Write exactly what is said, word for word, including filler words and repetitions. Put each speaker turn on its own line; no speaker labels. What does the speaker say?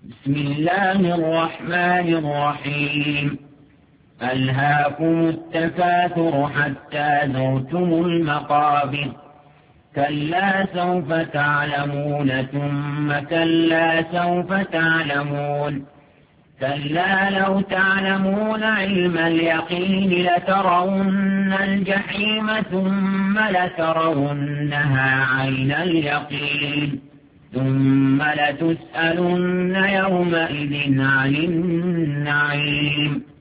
بسم الله الرحمن الرحيم. ألهاكم التكاثر حتى زرتم المقابر، كلا سوف تعلمون ثم كلا سوف تعلمون، كلا لو تعلمون علم اليقين لترون الجحيم ثم لترونها عين اليقين ثم لتسألن يومئذ عن النعيم.